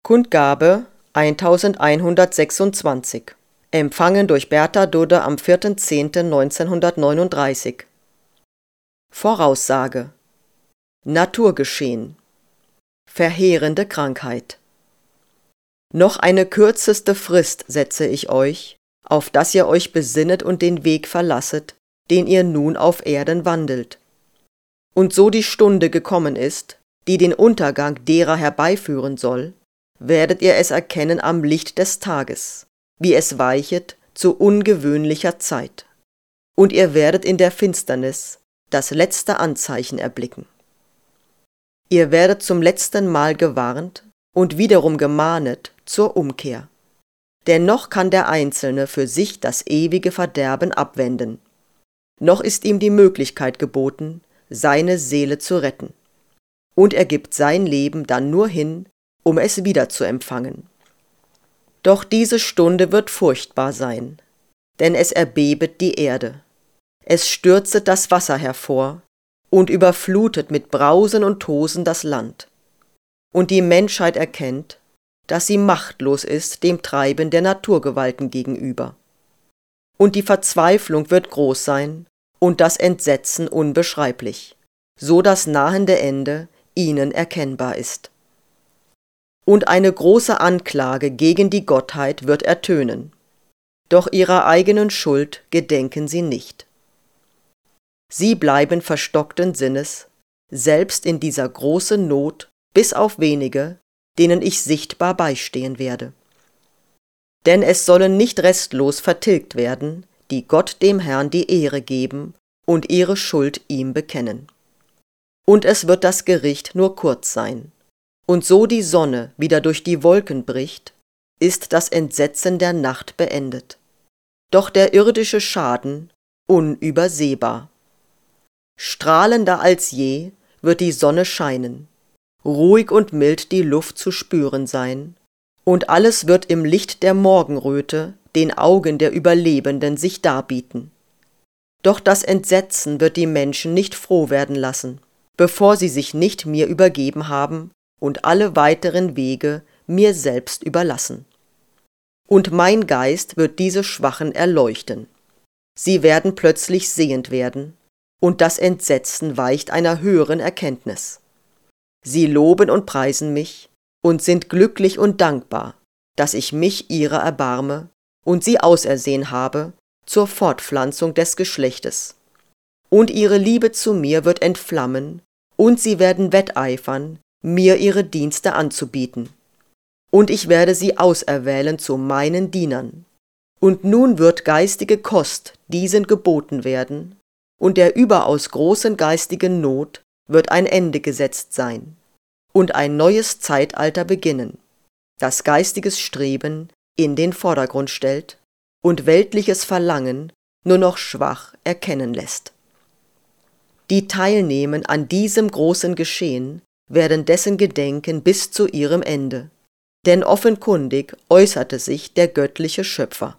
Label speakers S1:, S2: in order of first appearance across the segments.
S1: Kundgabe 1126. Empfangen durch Bertha Dudde am 4.10.1939. Voraussage: Naturgeschehen. Verheerende Krankheit. Noch eine kürzeste Frist setze ich euch, auf dass ihr euch besinnet und den Weg verlasset, den ihr nun auf Erden wandelt. Und so die Stunde gekommen ist, die den Untergang derer herbeiführen soll, werdet ihr es erkennen am Licht des Tages, wie es weichet zu ungewöhnlicher Zeit. Und ihr werdet in der Finsternis das letzte Anzeichen erblicken. Ihr werdet zum letzten Mal gewarnt und wiederum gemahnet zur Umkehr. Denn noch kann der Einzelne für sich das ewige Verderben abwenden. Noch ist ihm die Möglichkeit geboten, seine Seele zu retten. Und er gibt sein Leben dann nur hin, um es wieder zu empfangen. Doch diese Stunde wird furchtbar sein, denn es erbebet die Erde. Es stürzet das Wasser hervor und überflutet mit Brausen und Tosen das Land. Und die Menschheit erkennt, dass sie machtlos ist dem Treiben der Naturgewalten gegenüber. Und die Verzweiflung wird groß sein und das Entsetzen unbeschreiblich, so das nahende Ende ihnen erkennbar ist. Und eine große Anklage gegen die Gottheit wird ertönen, doch ihrer eigenen Schuld gedenken sie nicht. Sie bleiben verstockten Sinnes, selbst in dieser großen Not, bis auf wenige, denen ich sichtbar beistehen werde. Denn es sollen nicht restlos vertilgt werden, die Gott dem Herrn die Ehre geben und ihre Schuld ihm bekennen. Und es wird das Gericht nur kurz sein. Und so die Sonne wieder durch die Wolken bricht, ist das Entsetzen der Nacht beendet. Doch der irdische Schaden unübersehbar. Strahlender als je wird die Sonne scheinen, ruhig und mild die Luft zu spüren sein, und alles wird im Licht der Morgenröte den Augen der Überlebenden sich darbieten. Doch das Entsetzen wird die Menschen nicht froh werden lassen, bevor sie sich nicht mir übergeben haben und alle weiteren Wege mir selbst überlassen. Und mein Geist wird diese Schwachen erleuchten. Sie werden plötzlich sehend werden, und das Entsetzen weicht einer höheren Erkenntnis. Sie loben und preisen mich und sind glücklich und dankbar, dass ich mich ihrer erbarme und sie ausersehen habe zur Fortpflanzung des Geschlechtes. Und ihre Liebe zu mir wird entflammen, und sie werden wetteifern, mir ihre Dienste anzubieten. Und ich werde sie auserwählen zu meinen Dienern. Und nun wird geistige Kost diesen geboten werden, und der überaus großen geistigen Not wird ein Ende gesetzt sein, und ein neues Zeitalter beginnen, das geistiges Streben in den Vordergrund stellt und weltliches Verlangen nur noch schwach erkennen lässt. Die teilnehmen an diesem großen Geschehen, werden dessen gedenken bis zu ihrem Ende, denn offenkundig äußerte sich der göttliche Schöpfer.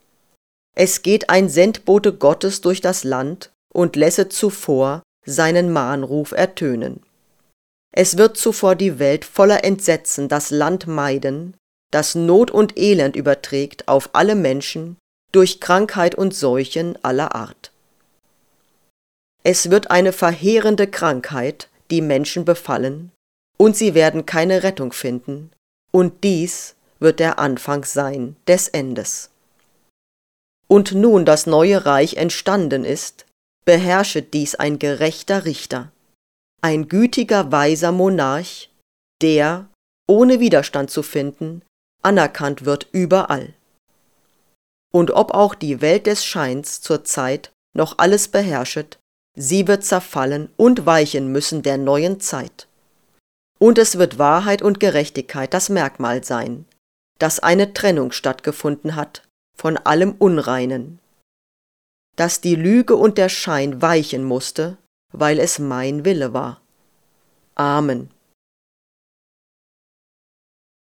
S1: Es geht ein Sendbote Gottes durch das Land und lässet zuvor seinen Mahnruf ertönen. Es wird zuvor die Welt voller Entsetzen das Land meiden, das Not und Elend überträgt auf alle Menschen durch Krankheit und Seuchen aller Art. Es wird eine verheerende Krankheit die Menschen befallen, und sie werden keine Rettung finden, und dies wird der Anfang sein des Endes. Und nun das neue Reich entstanden ist, beherrschet dies ein gerechter Richter, ein gütiger, weiser Monarch, der, ohne Widerstand zu finden, anerkannt wird überall. Und ob auch die Welt des Scheins zur Zeit noch alles beherrschet, sie wird zerfallen und weichen müssen der neuen Zeit. Und es wird Wahrheit und Gerechtigkeit das Merkmal sein, dass eine Trennung stattgefunden hat von allem Unreinen, dass die Lüge und der Schein weichen musste, weil es mein Wille war. Amen.